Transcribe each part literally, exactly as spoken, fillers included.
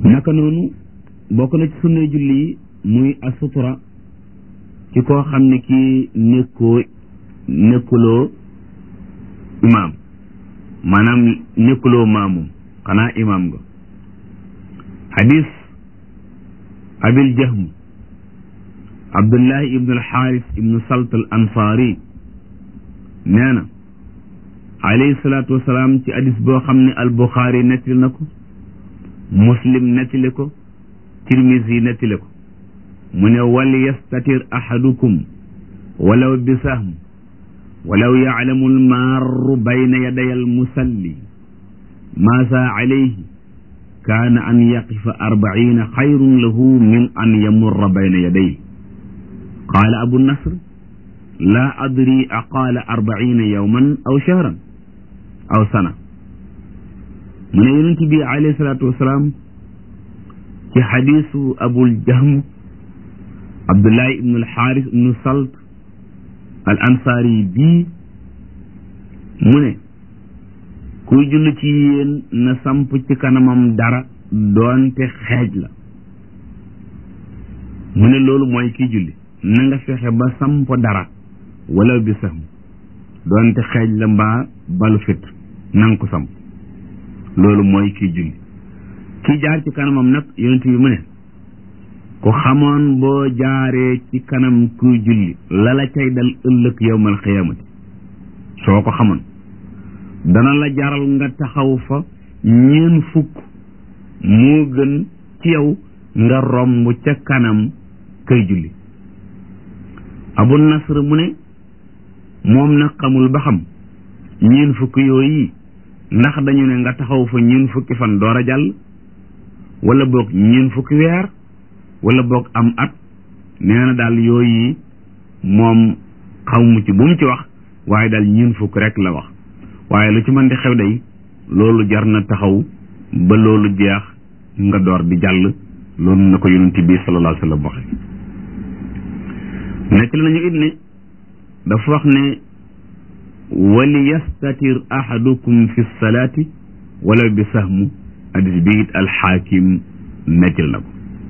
naka noonu bokk na ci sunna julli yi muy asutura ci koo xam ne kii nekkoo nekkuloo imaam maanaam nekkuloo maamum xanaa imaam nga xadis abil jahm abdullahi ibnu alxaaris ibnu salt al ansaari nee na alayhi salaatu wasalaam ci hadis boo xam ne al buxaari nettali na ko muslim nettali ko tirmisi nettali ko mu ne wal yastatir ahadukum walaw bi sahm walaw yaclamu almarru bayna yaday almusalli maasa alayhi kaana an yaqifa arbaciina xayrun lahu min an yamurra bayna yadayhi qaala abu nasr laa adri aqaala arbaciina yawman aw shahran aw sana mu ne yonent bi alayhi salaatu wasalaam ci xadiisu abul jahm abdullahi ibnu alxaaris ibnu salt al ansaari bii mu ne kuy julli ci yéen na samp ci kanamam dara doonte xeej la mu ne loolu mooy kiy julli na nga fexe ba samp dara wala bi sax doonte xeej la mbaa balu fit na nga ko samp loolu mooy kiy julli ki jaar ci kanamam nag yonent bi mu ne ku xamoon boo jaaree ci kanam kuy julli lala cay dal ëllëg yawmal xiyaamati soo ko xamoon dana la jaral nga taxaw fa ñeen fukk moo gën ci yow nga romb ca kanam kay julli abu nasr mu ne moom nag xamul ba xam ñeen fukk yooyu ndax dañu ne nga taxaw fa ñeen fukki fan door a jàll wala boog ñeen fukki weer wala boog am at nee na daal yooyu moom xamu ci bu mu ci wax waaye daal ñeen fukk rek la wax waaye lu ci mën di xew day loolu jar na taxaw ba loolu jeex nga door di jàll loolu na ko yonent bi sallallahu alayhi wa sallam waxe nekk nañu it ne dafa wax ne wali yastatir ahadukum fi salaati wala bi sahmu hadis bi it alxaakim nettali na ko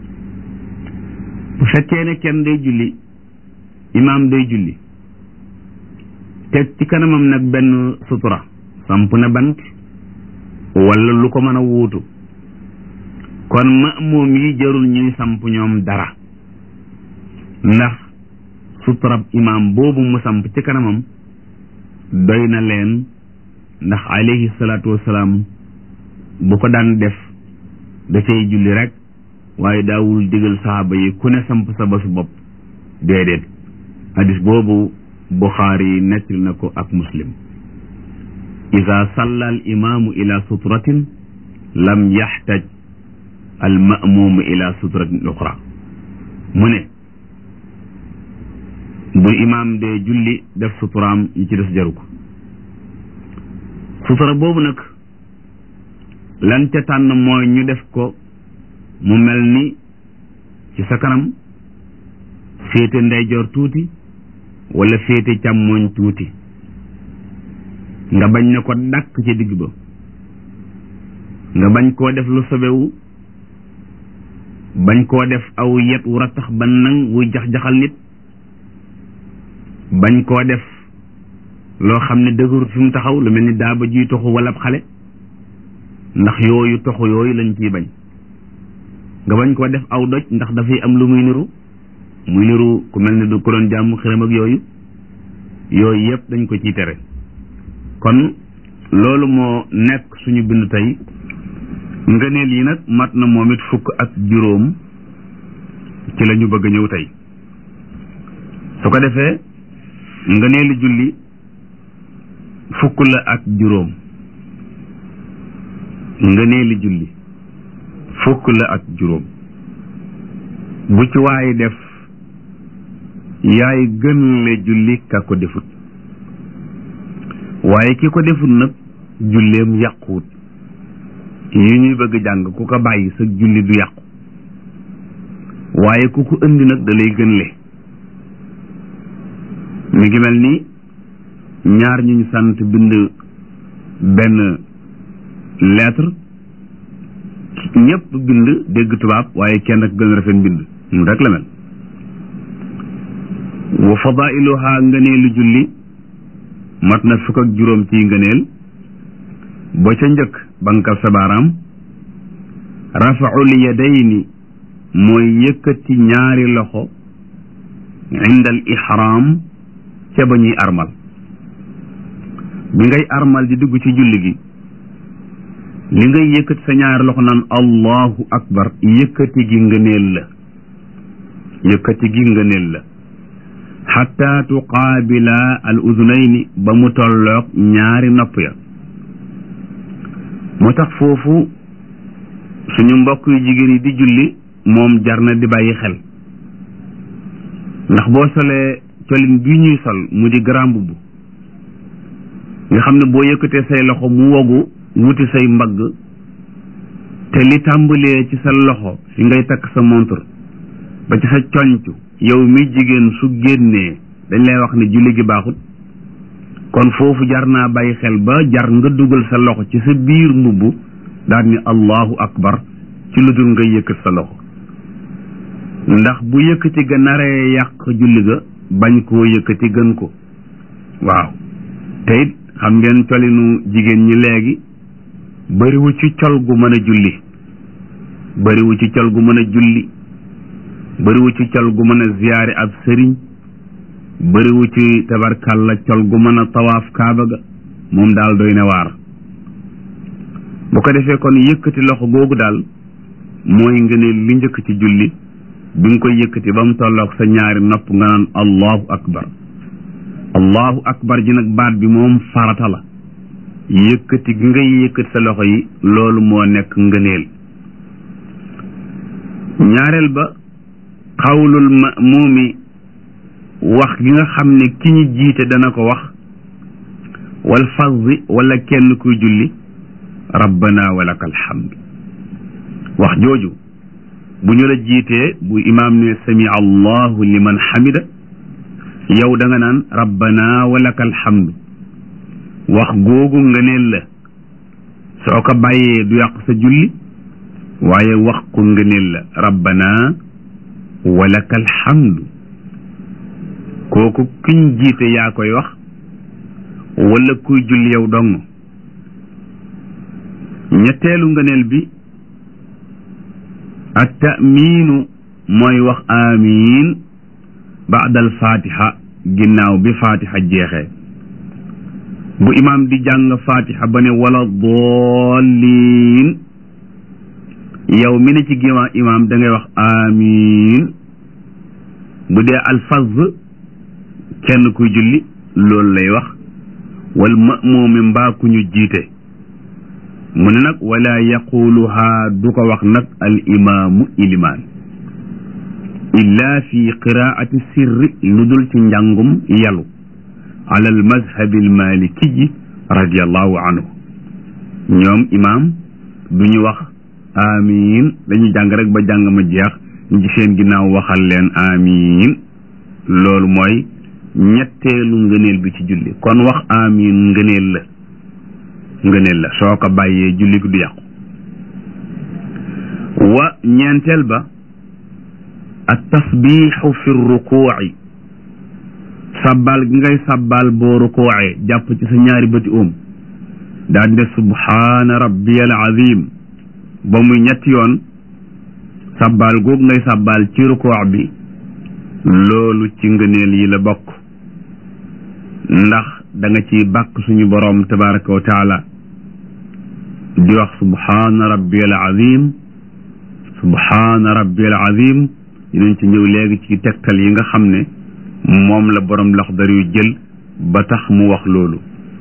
bu fekkee ne kenn day julli imaam day julli teg ci kanamam nag benn sutura samp na bant wala lu ko mën a wuutu kon ma'muum yi jarul ñuy samp ñoom dara ndax suturab imaam boobu mu samp ci kanamam doy na leen ndax alayhi salaatu wasalaam bu ko daan def da cay julli rek waaye daawul digal saxaaba yi ku ne samp sa basu bopp déedéet hadis boobu buxaari nettali na ko ak muslim ida salla al imaamu ila sutratin lam yaxtaj al ma'muumu ila sutratin uxra mu ne bu imaam dee julli def suturaam yi ci des jaru ko sutura boobu nag lan ca tànn mooy ñu def ko mu mel ni ci sa kanam féete ndeyjoor tuuti wala féete càmmooñ tuuti nga bañ na ko dàkk ci digg ba nga bañ koo def lu sobewu bañ koo def aw yet wu rattax ba nang wuy jax-jaxal nit bañ koo def loo xam ne dëgërut fi mu taxaw lu mel ni daaba juy toxu wala ab xale ndax yooyu toxu yooyu lañ ciy bañ nga bañ koo def aw doj ndax dafay am lu muy niru muy niru ku mel ni du ko doon jàmm xiram ak yooyu yooyu yëpp dañ ko ciy tere kon loolu moo nekk suñu bind tey ngëneel yi nag mat na moom it fukk ak juróom ci la ñu bëgg a ñëw tey su ko defee ngëneelu julli fukk la ak juróom ngëneelu julli fukk la ak juróom bu ci waaye def yaay gën le julli ka ko defut waaye ki ko defut nag julleem yàquwut yi ñuy bëgg jàng ku ko bàyyi sa julli du yàqu waaye ku ko indi nag da lay gën le mi ngi mel ni ñaar ñu ñu sant bind benn lettre ñëpp bind dégg tubaab waaye kenn ak gën a rafet mbind mu rek la mel. wa fadailuha ngëneelu julli mat na fukk ak juróom ci ngëneel. ba ca njëkk bankal sa baaraam. rafaul yadayni mooy yëkkati ñaari loxo inda al ihram ca ba ñuy armal. bi ngay armal di dugg ci julli gi li ngay yëkkati sa ñaari loxo naan allahu akbar yëkkati gi ngëneel la yëkkati gi ngëneel la xatta tuqaabila al udunayni ba mu tolloog ñaari nopp ya. moo tax foofu suñu mbokk yu jigéen yi di julli moom jar na di bàyyi xel ndax boo solee colin bii ñuy sol mu di grand mbubb nga xam ne boo yëkkatee say loxo mu wogu wuti say mbagg te li tàmbalee ci sa loxo fi ngay takk sa montre ba ci sa conc yow mi jigéen su génnee dañ lay wax ne julli gi baaxut. kon foofu jar naa bàyyi xel ba jar nga dugal sa loxo ci sa biir mbubb daal ni allahu akbar ci lu dul nga yëkkat sa loxo ndax bu yëkkati ga naree yàq julli ga bañ koo yëkkati gën ko. waaw te it xam ngeen colinu jigéen ñi léegi bariwu ci col gu mën a julli bariwu ci col gu mën a julli bariwu ci col gu mën a ziyaare ab sëriñ bariwu ci tabarkalla col gu mën a tawaaf kaaba ga moom daal doy na waar. bu ko defee kon yëkkati loxo googu daal mooy ngëneel li njëkk ci julli bi nga koy yëkkati ba mu tolloog sa ñaari nopp nga naan allahu akbar. allahu akbar ji nag baat bi moom farata la yëkkati gi ngay yëkkati sa loxo yi loolu moo nekk ngëneel. ñaareel ba xawlul ma'muumi wax gi nga xam ne ki ñu jiite dana ko wax wal fazzi wala kenn kuy julli rabbana walakal hamd. wax jooju bu ñu la jiitee bu imaam ne sami allahu liman hamida yow da nga naan rabbana walakal hamd. wax googu ngëneel la soo ko bàyyee du yàq sa julli waaye wax ko ngëneel la rabbana walakal hamd. kooku kiñ jiite yaa koy wax wala kuy julli yow dong. ñetteelu ngëneel bi at ta'miinu mooy wax amiin ba'dal fatiha ginnaaw bi fatiha jeexee. bu imaam di jàng fatiha ba ne wala daalliin yow mi ne ci ginnaaw imaam da ngay wax amiin. bu dee alfaz kenn kuy julli loolu lay wax wal ma'muumi mbaa ku ñu jiite. mu ne nag wala yaquluha du ko wax nag al imaamu ilimaan illa fi qiraati sirri lu dul ci njàngum yalu ala al mazhabi al maliki radiallahu anhu. ñoom imaam du ñu wax amiin dañuy jàng rek ba jàng ma jeex ñu ci seen ginnaaw waxal leen amiin. loolu mooy ñetteelu ngëneel bi ci julli. kon wax amiin ngëneel la ngëneel la soo ko bàyyee julli du yàqu. wa ñeenteel ba at tasbiixu fi rukuuci sabbal gi ngay sabbal boo rukuucee jàpp ci sa ñaari bëti oom daal di def subhaana rabbiyal azim ba muy ñetti yoon. sabbal googu ngay sabbal ci rukuuc bi loolu ci ngëneel yi la bokk ndax da nga ci bàkk suñu boroom tabaraka wa taala di wax subhaana rabbiyal azim subhaana rabbiyal azim. dinañ ci ñëw léegi ci tegtal yi nga xam ne moom la boroom Laxdar yu jël ba tax mu wax loolu.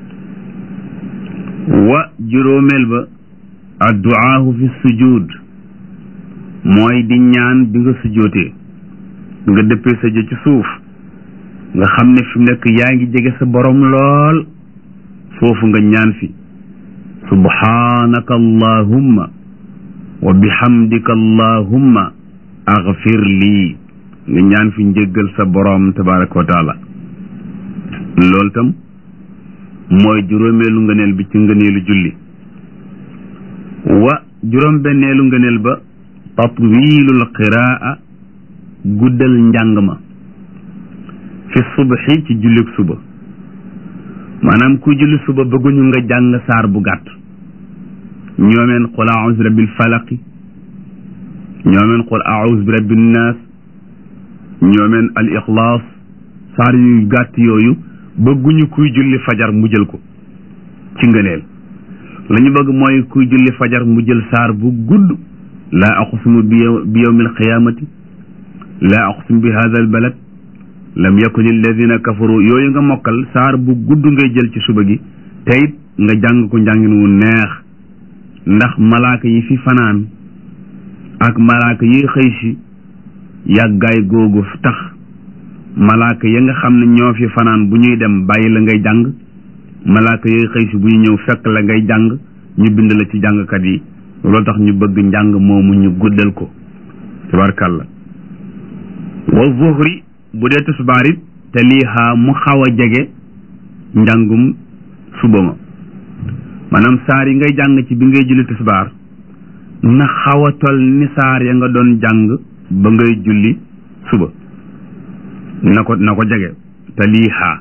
wa juróomeel ba adduaahu fi sujud mooy di ñaan bi nga sujootee nga dëppee sa jë ci suuf nga xam ne fi mu nekk yaa ngi jege sa borom lool foofu nga ñaan fi subhanaka allahumma wa bihamdika allahumma aghfir lii nga ñaan fi njéggal sa borom tabaraka wa taala. loolu tam mooy juróomeelu ngëneel bi ci ngëneelu julli. wa juróom benneelu ngëneel ba tatwilul qiraa guddal njàng ma fi subhi ci jullik suba maanaam ku julli suba bëgguñu nga jàng saar bu gàtt ñoomeen qul a'uuzu bi rabbil falaqi ñoomeen qul a'uuzu bi rabbin naas ñoomeen al ixlaas saar yu gàtt yooyu bëgguñu kuy julli fajar mu jël ko ci ngëneel la ñu bëgg mooy kuy julli fajar mu jël saar bu gudd laa aqsimu bi yawmil qiyaamati laa aqsimu bi haadal balad lam yakun alladina kafaru yooyu nga mokkal saar bu gudd ngay jël ci suba gi te it nga jàng ko njàngin wu neex ndax malaaka yi fi fanaan ak malaaka yi xëy si yàggaay googu tax malaaka ya nga xam ne ñoo fi fanaan bu ñuy dem bàyyi la ngay jàng malaaka yi xëy si bu ñu ñëw fekk la ngay jàng ñu bind la ci jàngkat yi loolu tax ñu bëgg njàng moomu ñu guddal ko tabarkàlla wa zuhri bu dee tisbaar it te lii xaa mu xaw a jege njàngum suba ma maanaam saar yi ngay jàng ci bi ngay julli tisbaar na xaw a tol ni saar ya nga doon jàng ba ngay julli suba na ko na ko jege te lii xaa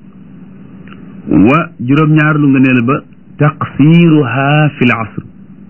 wa juróom-ñaar lu nga neel ba taqsiruha fil asr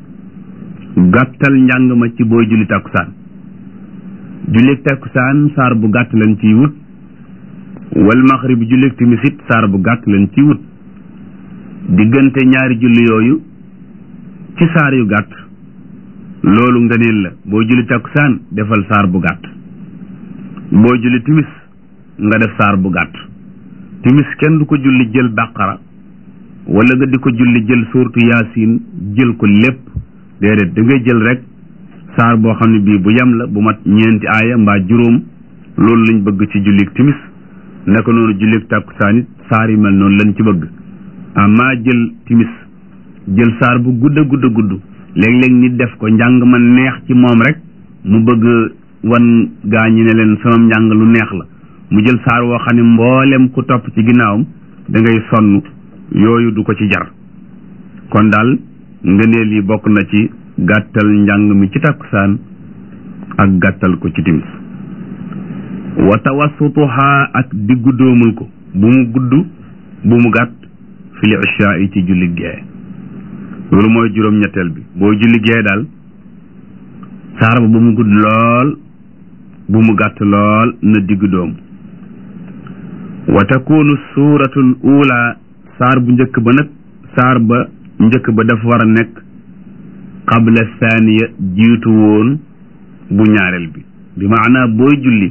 gàttal njàng ma ci booy julli takkusaan jullit takkusaan saar bu gàtt leen ciy wut wal maghrib jullit timis it saar bu gàtt leen ciy wut diggante ñaari julli yooyu ci saar yu gàtt loolu ngëneel la boo julli takkusaan defal saar bu gàtt boo julli timis nga def saar bu gàtt timis kenn du ko julli jël bàqara wala nga di ko julli jël suurtu yaasin jël ko lépp déedéet da ngay jël rek saar boo xam ne bii bu yem la bu mat ñeenti aaya mbaa juróom loolu lañ bëgg ci jullik timis naka noonu jullik tàkkusaan it saar yi mel noonu lañ ci bëgg amaa jël timis jël saar bu gudd a gudd a gudd léeg-léeg nit def ko njàng ma neex ci moom rek mu bëgg wan gaa ñi ne leen sama njàng lu neex la mu jël saar woo xam ne mboolem ku topp ci ginnaawam da ngay sonn yooyu du ko ci jar kon daal ngëneel yi bokk na ci gàttal njàng mi ci takkusaan ak gàttal ko ci timis wa tawassutuha ak diggu doomul ko bu mu gudd bu mu gàtt fil isha yi ci julli gee loolu mooy juróom-ñetteel bi boo julli gee daal saar ba bu mu gudd lool bu mu gàtt lool na diggu doom wa takunu suuratul ula saar bu njëkk ba nag saar ba njëkk ba dafa war a nekk qabla thaniya jiitu woon bu ñaareel bi bi maanaa booy julli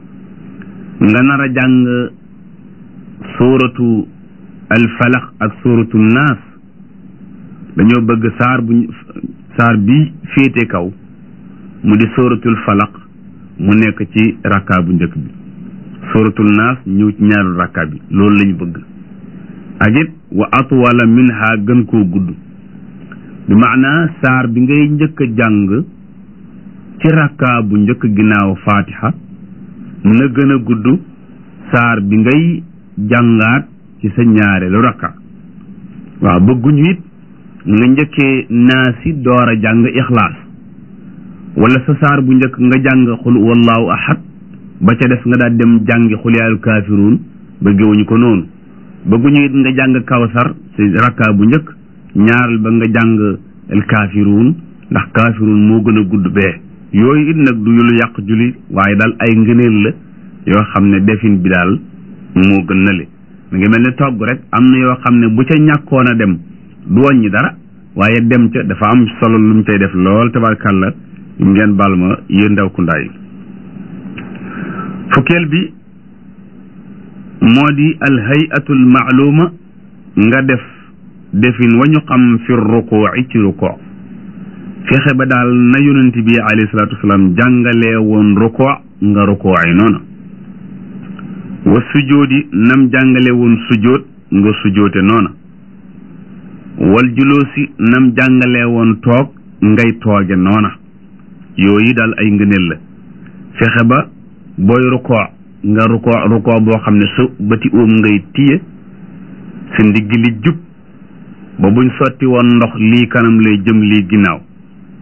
nga nar a jàng suuratu alfalax ak suuratu naas dañoo bëgg saar bu saar bi féete kaw mu di suuratul falaq mu nekk ci rakka bu njëkk bi suuratul naas ñëw ci ñaareelu rakka bi loolu lañu bëgg ak it wa atwala minha gën koo gudd bi maanaa saar bi ngay njëkk a jàng ci rakka bu njëkk ginnaaw fatiha na gën a gudd saar bi ngay jàngaat ci sa ñaareelu rakka waaw bëgguñu it nga njëkkee naasi door a jàng ixlaas wala sa saar bu njëkk nga jàng xul wallahu ahad ba ca des nga daal dem jàngi xul yaayu kaafiruun bëggewuñu ko noonu bëgguñu it nga jàng kawsar ci rakka bu njëkk ñaaral ba nga jàng el kaafiruun ndax kaafiruun moo gën a gudd bee yooyu it nag du lu yàq julli waaye daal ay ngëneel la yoo xam ne defin bi daal moo gën na le mu ngi mel ne togg rek am na yoo xam ne bu ca ñàkkoon a dem du wàññi dara waaye dem ca dafa am solo lu mu cay def lool tabarkàlla ngeen baal ma yéen ndaw ku ndaay fukkeel bi moo di al hayatul maaluma nga def defin wa ñu xam fi rukoo ci rukoo fexe ba daal na yonent bi alayhi salaatu wasalaam jàngalee woon rukoo nga rukoo ay noona wa sujoodi nam jàngale woon sujood nga sujoote noona wal juloosi nam jàngale woon toog ngay tooge noona yooyu daal ay ngëneel la fexe ba booy rukoo nga rukoo rukoo boo xam ne su bëti óom ngay tiye sa ndigg li jub ba buñ sotti woon ndox lii kanam lay jëm lii ginnaaw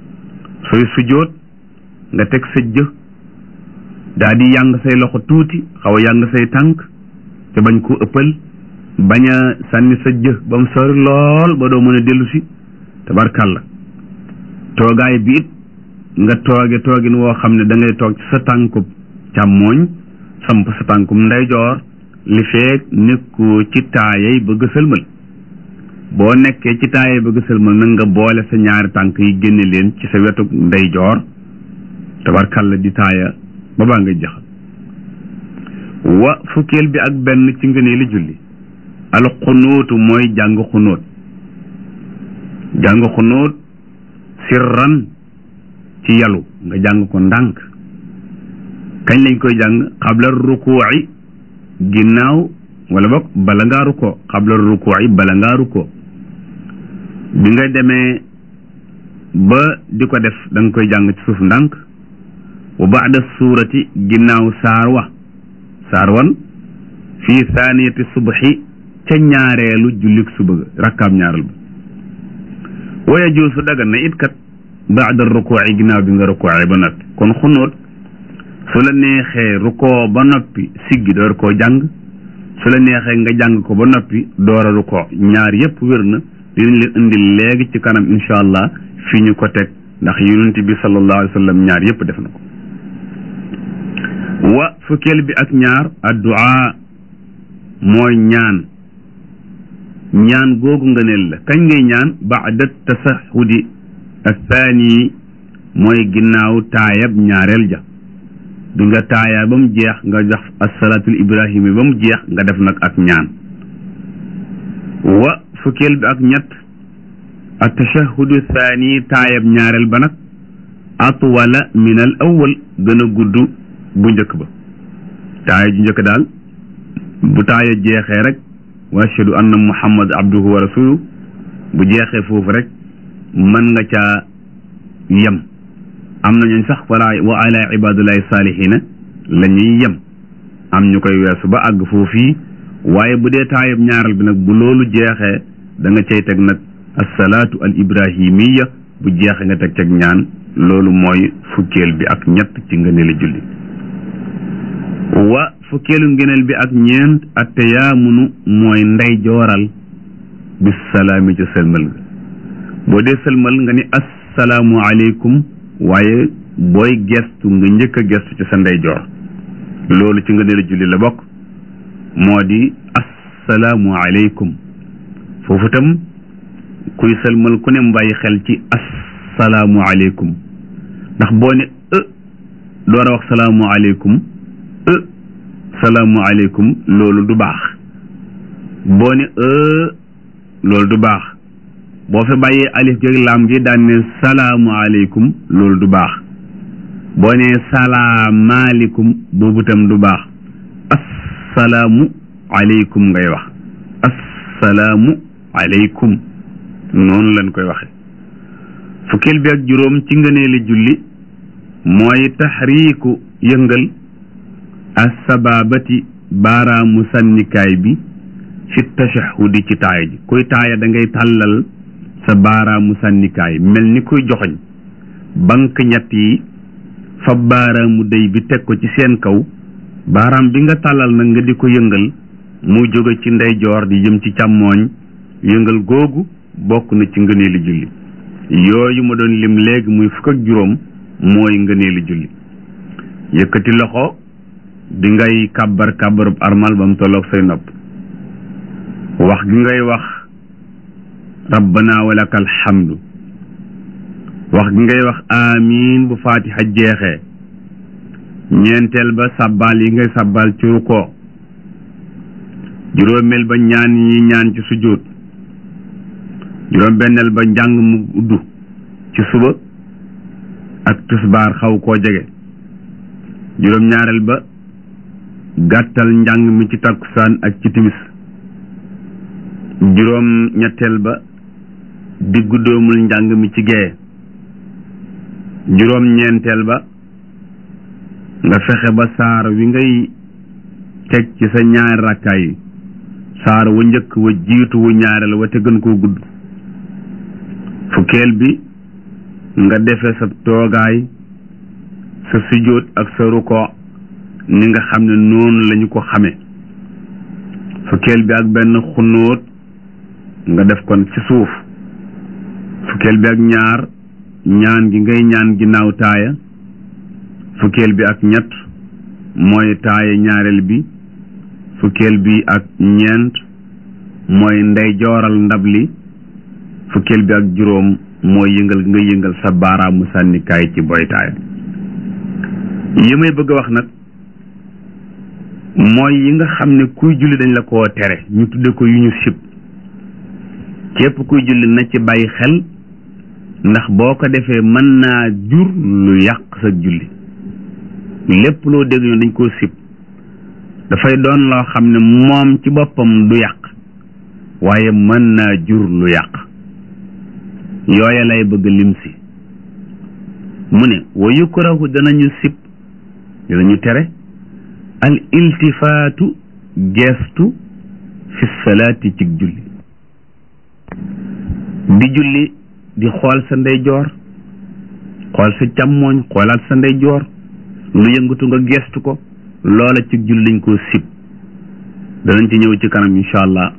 sooy sujjóot nga teg sa jë daa di yàng say loxo tuuti xaw a yàng say tànk te bañ koo ëppal bañ a sànni sa jë ba mu sori lool ba doo mën a dellu si tabarkàlla toogaay bi it nga tooge toogin woo xam ne da ngay toog ci sa tànkub càmmooñ samp sa tànkub ndeyjoor li feek nekkoo ci taayay bëgg sëlmal boo nekkee ci taayay bëgg sëlmal nag nga boole sa ñaari tànk yi génne leen ci sa wetu ndeyjoor tabarkàlla di taaya ba baa ngay jaxal wa fukkeel bi ak benn ci ngëneeli julli al xunóotu mooy jàng xunóot jàng xunóot sirran ci yalu nga jàng ko ndànk kañ lañ koy jàng xabla rukuuci ginnaaw wala boog bala ngaa rukoo xabla rukuuci bala ngaa rukoo bi nga demee ba di ko def da nga koy jàng ci suuf ndànk wa baada suurati ginnaaw saar wa saar wan fii saaniyati subhi ca ñaareelu jullik suba rakkaab ñaareel ba wa yajuusu dagan na it kat baada rukuuci ginnaaw bi nga rukuucee ba noppi kon xunóot su la neexee rukoo ba noppi siggi door koo jàng su la neexee nga jàng ko ba noppi door a rukoo ñaar yépp wér na dinañ leen indil léegi ci kanam incha allah fi ñu ko teg ndax yonent bi sallallahu alayhi wa sallam ñaar yépp def na ko wa fukkeel bi ak ñaar addu'a mooy ñaan ñaan googu ngëneel la kañ ngay ñaan ba'da tasahudi athani mooy ginnaaw taayab ñaareel ja bi nga taayaa ba mu jeex nga jox as-salaatul ibrahimi ba mu jeex nga def nag ak ñaan wa fukkeel bi ak ñett at-tashahudu thani taayab ñaareel ba nag atwala min al awwal gën a gudd bu njëkk ba taaya ju njëkk daal bu taaya jeexee rek wa ashhadu anna muhammad abduhu wa rasuluhu bu jeexee foofu rek mën nga caa yem am na ñooñ sax wala wa ala ibadullahi salihina la ñuy yem am ñu koy weesu ba àgg foofii waaye bu dee taayab ñaaral bi nag bu loolu jeexee da nga cay teg nag assalaatu al ibrahimiya bu jeexee nga teg ceg ñaan loolu mooy fukkeel bi ak ñett ci ngëneelu julli wa fukkeelu ngëneel bi ak ñeent attayaamunu mooy ndey jooral bis salaami ci sëlmal ga boo dee sëlmal nga ni assalaamu aleykum waaye booy gestu nga njëkk a gestu ci sa ndeyjoor loolu ci ngëneelu julli la bokk moo di assalaamu aleykum foofu tam kuy sëlmal ku ne mbàyyi xel ci assalaamu aleykum ndax boo ne e door a wax salaamu aleykum e salaamu aleykum loolu du baax boo ne e loolu du baax boo fi bàyyee alif gi laam gi daan ne salaamu aleykum loolu du baax boo ne salaamaaleykum boobu tam du baax assalaamu aleykum ngay wax assalaamu aleykum noonu lañ koy waxe fukkeel bi ak juróom ci ngëneeli julli mooy taxriiku yëngal as-sababati baaraamu sànnikaay bi fi tashahudi ci taaya ji kuy taaya da ngay tàllal sa baaraamu sànnikaay mel ni kuy joxoñ bank ñett yi fa baaraamu dey bi teg ko ci seen kaw baaraam bi nga tàllal nag nga di ko yëngal mu jóge ci ndeyjoor di jëm ci càmmooñ yëngal googu bokk na ci ngëneelu julli yooyu ma doon lim léegi muy fukk ak juróom mooy ngëneelu julli yëkkati loxo bi ngay kàbbar kàbbarub armal ba mu tolloog say nopp wax gi ngay wax rabbana walakal hamdu wax gi ngay wax amiin bu fatiha jeexee ñeenteel ba sabbal yi ngay sabbal ci ruko juróomeel ba ñaan yi ñaan ci sujjóot juróom benneel ba njàng mu uddu ci suba ak tisbaar xaw koo jege juróom ñaareel ba gàttal njàng mi ci takkusaan ak ci timis juróom ñetteel ba diggu doomul njàng mi ci gee juróom ñeenteel ba nga fexe ba saar wi ngay teg ci sa ñaari rakkaay yi saar wu njëkk wa jiitu wu ñaareel wa te gën koo gudd fukkeel bi nga defee sa toogaay sa sujjóot ak sa ruko ni nga xam ne noonu lañu ko xame fukkeel bi ak benn xunóot nga def kon ci suuf fukkeel bi ak ñaar ñaan gi ngay ñaan ginnaaw taaya fukkeel bi ak ñett mooy taaya ñaareel bi fukkeel bi ak ñeent mooy ndey jooral ndab li fukkeel bi ak juróom mooy yëngal nga yëngal sa baaraamu sànnikaay ci boy taaya yi may bëgg a wax nag mooy yi nga xam ne kuy julli dañ la koo tere ñu tudde ko yu ñu sib képp kuy julli na ci bàyyi xel ndax boo ko defee mën naa jur lu yàq sa julli lépp loo dégg ñu dañ koo sib dafay doon loo xam ne moom ci boppam du yàq waaye mën naa jur lu yàq yooya lay bëgg lim si mu ne wa yukrahu danañu sib danañu tere al iltifaatu geestu fi salaati ci julli di julli di xool sa ndeyjoor xool sa càmmooñ xoolaat sa ndeyjoor lu yëngatu nga geestu ko loola ci julli dañ koo sib danañ ci ñëw ci kanam insha allah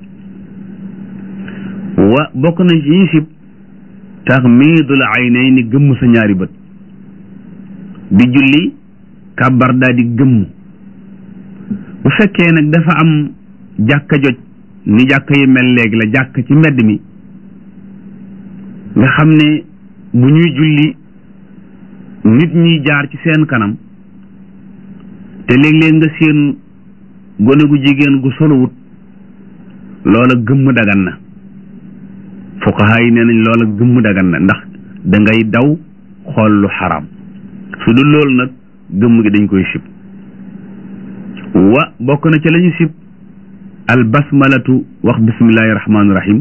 wa bokk na ci ñu sib taxmiidul aynayni gëmm sa ñaari bët di julli kàbbar daa di gëmm bu fekkee nag dafa am jàkka joj ni jàkka yi mel léegi la jàkk ci mbedd mi nga xam ne bu ñuy julli nit ñi jaar ci seen kanam te léeg-léeg nga seen gone gu jigéen gu soluwut loola gëmm dagan na fuqaha yi nee nañ loola gëmm dagan na ndax da ngay daw xool lu xaraam su dul loolu nag gëmm gi dañ koy sib wa bokk na ci lañu sib al basmalatu wax bismillahi rahmaani rahim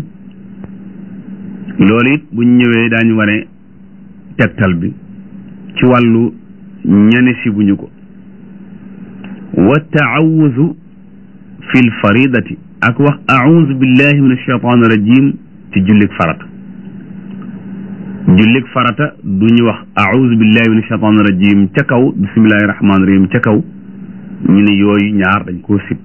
loolu it buñ ñëwee daañu wane tegtal bi ci wàllu ñene sibuñu ko wa taawuzu fi l faridati ak wax auzu billahi min alshaytan rajim ci jullik farata jullik farata du ñu wax auzu billahi min alshaytan rajim ca kaw bismillahi rahmaani rahim ca kaw ñu ne yooyu ñaar dañ koo sib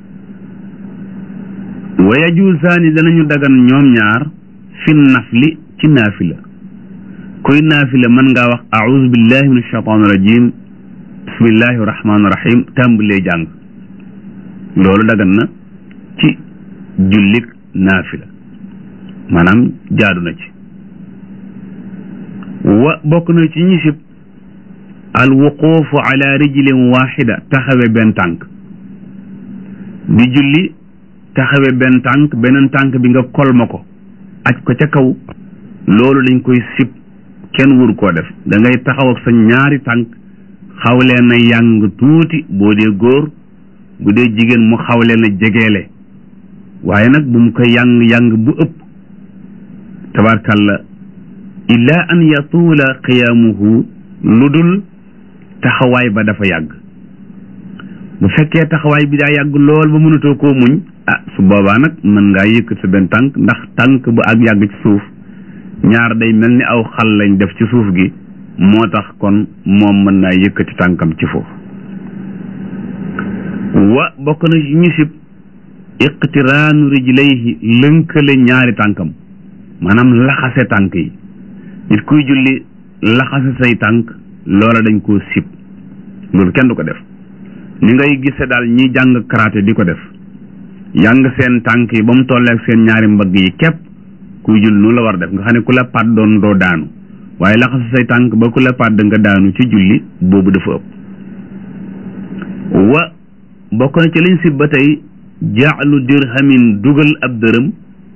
wa yajuusaani danañu dagan ñoom ñaar fi nafli ci naafila kuy naafila mën ngaa wax auzu billahi min alshaytan rajim bismillahi rahmaani rahim tàmbalee jàng loolu dagan na ci jullik naafila maanaam jaadu na ci wa bokk na ci ñi sib al wuquufu ala rijlin waxida taxawe benn tànk di julli taxawe benn tànk beneen tànk bi nga kolma ko aj ko ca kaw loolu dañ koy sib kenn wur koo def da ngay taxaw ak sa ñaari tànk xawlee na yàng tuuti boo dee góor bu dee jigéen mu xawlee na jegeele waaye nag bu mu ko yàng yàng bu ëpp tabarkalla illa an yatuula qiyaamuhu lu dul taxawaay ba dafa yàgg bu fekkee taxawaay bi daa yàgg lool ba mënatoo koo muñ ah su boobaa nag mën ngaa yëkkat sa benn tànk ndax tànk bu ak yàgg ci suuf ñaar day mel ni aw xal lañ def ci suuf gi moo tax kon moom mën naa yëkkati tànkam ci foofu wa bokk na ci ñu sib iqtiraanu rijlayhi lënkale ñaari tànkam maanaam laxase tànk yi nit kuy julli laxase say tànk loola dañ koo sib loolu kenn du ko def ni ngay gise daal ñi jàng karaté di ko def jàng seen tànk yi ba mu tolleeg seen ñaari mbagg yi képp kuy julli noonu la war def nga xam ne ku la pat doon doo daanu waaye laxase say tànk ba ku la padd nga daanu ci julli boobu dafa ëpp wa bokk na ci liñ si ba tey jaalu dirhamin dugal ab dërëm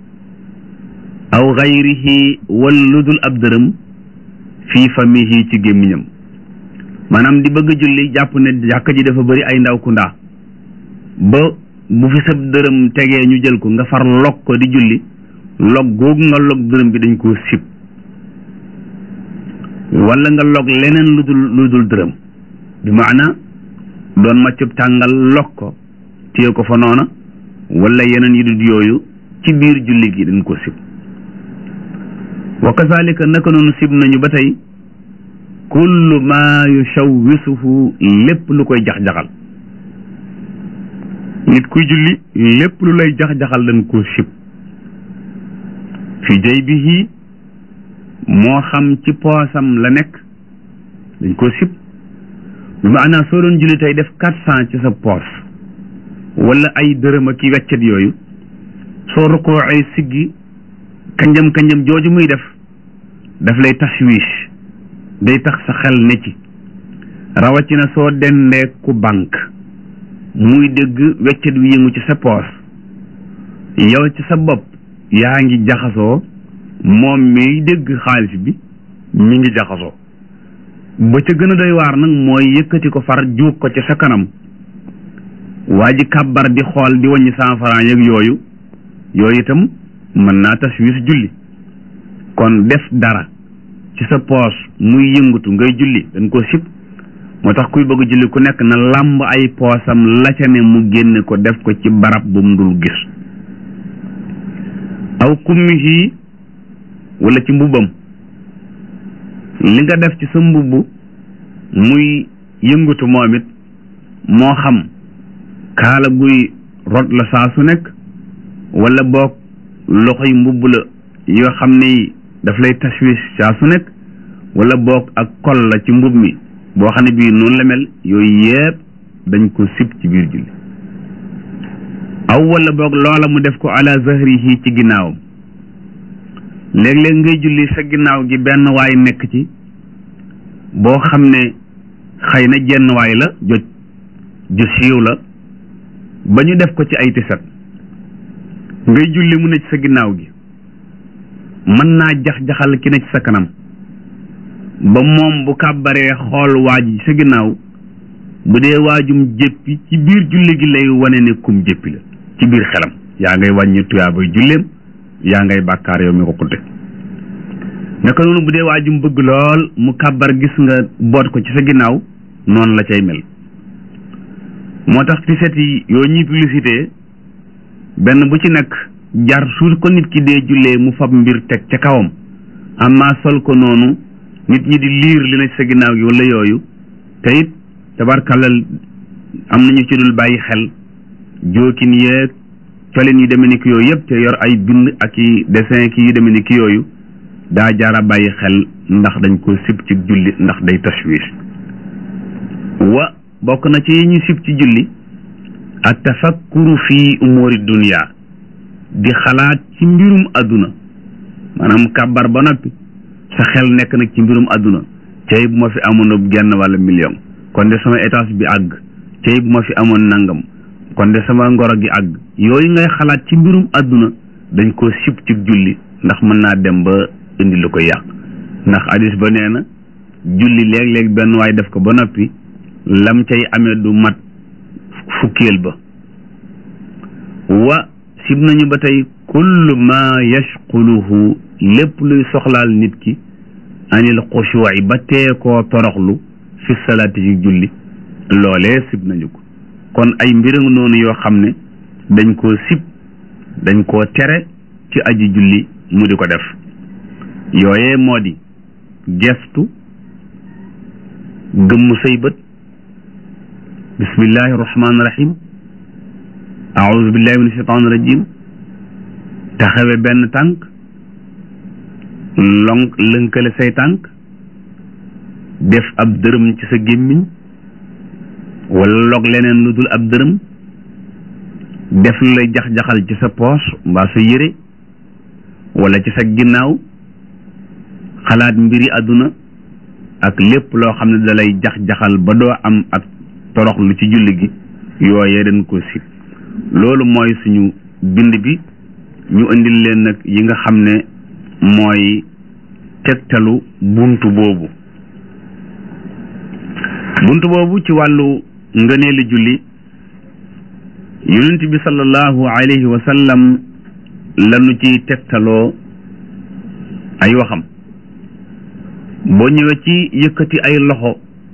aw xayrihi wala lu dul ab dërëm fii famihi ci gémmiñam maanaam di bëgg julli jàpp ne jàkka ji dafa bëri ay ndaw ku ndaa ba bu fi sab dërëm tegee ñu jël ko nga far log ko di julli log googu nga log dërëm bi dañ koo sib wala nga log leneen lu dul lu dul dërëm bi maana doon maccub tàngal log ko téye ko fa noona wala yeneen yi dul yooyu ci biir julli gi dañ ko sib wa kazalika naka noonu sib nañu ba tey kullu ma yushawwisuhu lépp lu koy jax-jaxal nit kuy julli lépp lu lay jax-jaxal dañ koo sib fi jaybihi moo xam ci poosam la nekk dañ koo sib bi maanaam soo doon julli tey def quatre cent ci sa poos wala ay dërëm ak i weccet yooyu soo rukkoo ay siggi kanjam kanjam jooju muy def daf lay tashwish day tax sa xel ne ci rawatina soo dendee ku banque muy dégg weccet wi yëngu ci sa poos yow ci sa bopp yaa ngi jaxasoo moom miy dégg xaalis bi mi ngi jaxasoo ba ca gën a doy waar nag mooy yëkkati ko far juug ko ci sa kanam waa ji kàbbar di xool di wàññi cent franc yeeg yooyu yooyu itam mën naa taswis julli kon def dara ci sa poos muy yëngatu ngay julli dañ ko sib moo tax kuy bëgg julli ku nekk na làmb ay poosam la ca ne mu génne ko def ko ci barab bu mu dul gis aw kummihi wala ci mbubbam li nga def ci sa mbubb muy yëngatu moom it moo xam kaala guy rot la saa su nekk wala boog loxoy mbubb la yoo xam ne daf lay tashwis saa su nekk wala boog ak kol la ci mbubb mi boo xam ne bii noonu la mel yooyu yëpp dañ ko sib ci biir julli aw wala boog loola mu def ko ala zahrihi ci ginnaawam léeg-léeg ngay julli sa ginnaaw gi benn waay nekk ci boo xam ne xëy na jenn waay la joj ju siiw la ba ñu def ko ci ay tisat ngay julli mu ne ci sa ginnaaw gi mën naa jax-jaxal ki ne ci sa kanam ba moom bu kàbbaree xool waaj ci sa ginnaaw bu dee waajum jéppi ci biir julli gi lay wane ne kum jéppi la ci biir xelam yaa ngay wàññi tuyaa bay julleem yaa ngay bàkkaar yow mi ko kudde naka noonu bu dee waajum bëgg lool mu kàbbar gis nga boot ko ci sa ginnaaw noonu la cay mel moo tax ci set yi yoo ñuy publicité benn bu ci nekk jar su ko nit ki dee jullee mu fab mbir teg ca kawam amaa sol ko noonu nit ñi di liir li na ci sa ginnaaw gi wala yooyu te it tabarkalal am nañu ci dul bàyyi xel jookin yeeg colin yu demee ni ki yooyu yëpp te yor ay bind ak i dessin ki yu demee ni ki yooyu daa jaara bàyyi xel ndax dañ ko sib ci julli ndax day tashwish wa bokk na ci yi ñu sib ci julli at tafakkuru fi umuri dunya di xalaat ci mbirum adduna maanaam kàbbar ba noppi sa xel nekk nag ci mbirum adduna tey bu ma fi amoon genn wala million kon de sama étage bi àgg tey bu ma fi amoon nangam kon de sama ngoro gi àgg yooyu ngay xalaat ci mbirum adduna dañ ko sib ci julli ndax mën naa dem ba indi lu koy yàq ndax hadis ba nee na julli léeg-léeg benn waay def ko ba noppi lam cay amee du mat fukkeel ba wa sib nañu ba tey kullu ma yashquluhu lépp luy soxlaal nit ki anil xushuu'i ba tee koo toroxlu fi salaati ci julli loolee sib nañu ko kon ay mbirang noonu yoo xam ne dañ koo sib dañ koo tere ci aji julli mu di ko def yooyee moo di gestu gëmmu say bët bismillahi rahmaani rahim aoudu billahi min ashaitan rajim taxawe benn tànk lonk lënkale say tànk def ab dërëm ci sa gémmiñ wala log leneen lu dul ab dërëm def lu lay jax-jaxal ci sa poos mbaa sa yére wala ci sa ginnaaw xalaat mbiri àdduna ak lépp loo xam ne da lay jax-jaxal ba doo am ak toroxlu ci julli gi yooyee dañ ko sib loolu mooy suñu bind bi ñu indil leen nag yi nga xam ne mooy tegtalu buntu boobu buntu boobu ci wàllu ngëneelu julli yonent bi sallallahu alayhi wa sallam lanu ci tegtaloo ay waxam boo ñëwee ci yëkkati ay loxo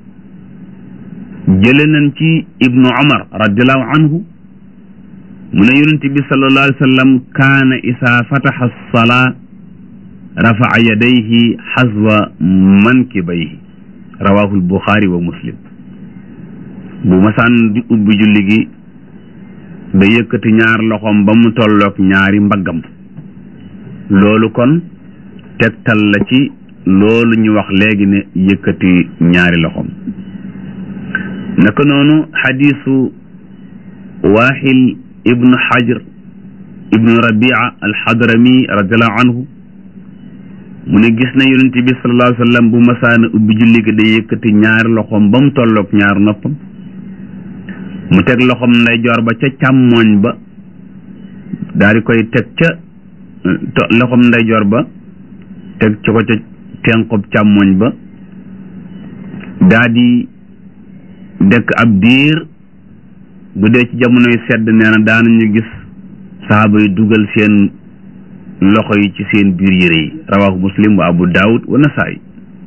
jële nañ ci ibnu umar radiallahu anhu mu ne yonent bi sallallahu alayhi wa sallam kaana isaa fataxa salaa rafa'a yadayhi xaswa mankibayhi rawahu albuxaari wa muslim bu masaan di ubbi julli gi da yëkkati ñaar loxoom ba mu tolloog ñaari mbaggam loolu kon tegtal la ci loolu ñu wax léegi ne yëkkati ñaari loxoom naka noonu xadiisu waaxil ibnu xajr ibnu rabia alxadrami radiallahu anhu mu ne gis na yonent bi sallallahu alayhi wa sallam bu masaana ubbi julli gi day yëkkati ñaari loxoom ba mu tolloog ñaar noppam mu teg loxoom ndeyjoor ba ca càmmooñ ba daal di koy teg ca loxoom ndeyjoor ba teg ci ko ca tenqob càmmooñ ba daa di dekk ab diir bu dee ci jamonoy sedd nee na daanañu gis sahaaba yi dugal seen loxo yi ci seen biir yére yi rawahu muslim wa abu daawud wa nasaayi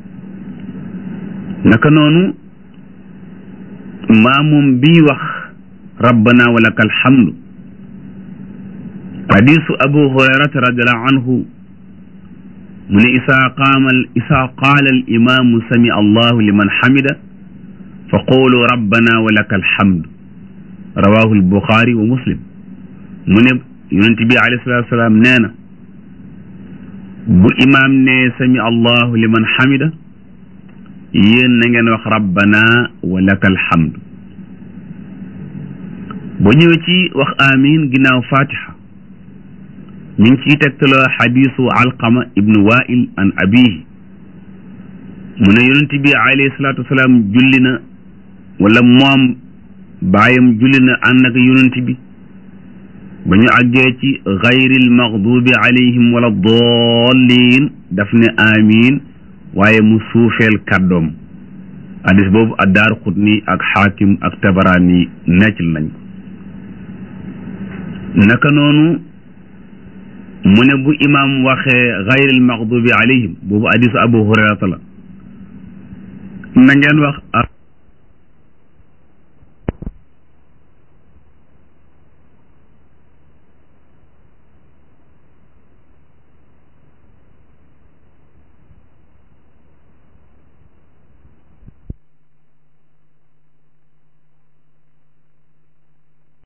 naka noonu maamum bii wax rabbana wa laka alhamdu hadisu abu hurayrata radiallahu anhu mu ne isaa qaama isaa qaala al imaamu sami allahu liman hamida fa qulu rabbana wa laka alhamdu rawahu albuxaari wa muslim mu ne yonent bi alayhi salatu wasalaam nee na bu imaam ne sami allahu liman hamida yéen na ngeen wax rabbana wa laka alhamdu boo ñëwee ci wax amin ginnaaw fatiha ñu ngi ciy tegtaloo xadiisu alqama ibnu wail an abihi mu ne yonent bi alayhi salaatu wasalaam julli na wala moom baayam julli na ànd ak yonent bi ba ñu àggee ci gayril maxdubi alayhim wala dallin daf ne amin waaye mu suufeel kàddoom hadis boobu addaar xutni ak xaakim ak tabaraani neccil nañ ko naka noonu mu ne bu imaam waxee gayril maxdubi alayhim boobu hadisu abu hurayrata la na ngeen wax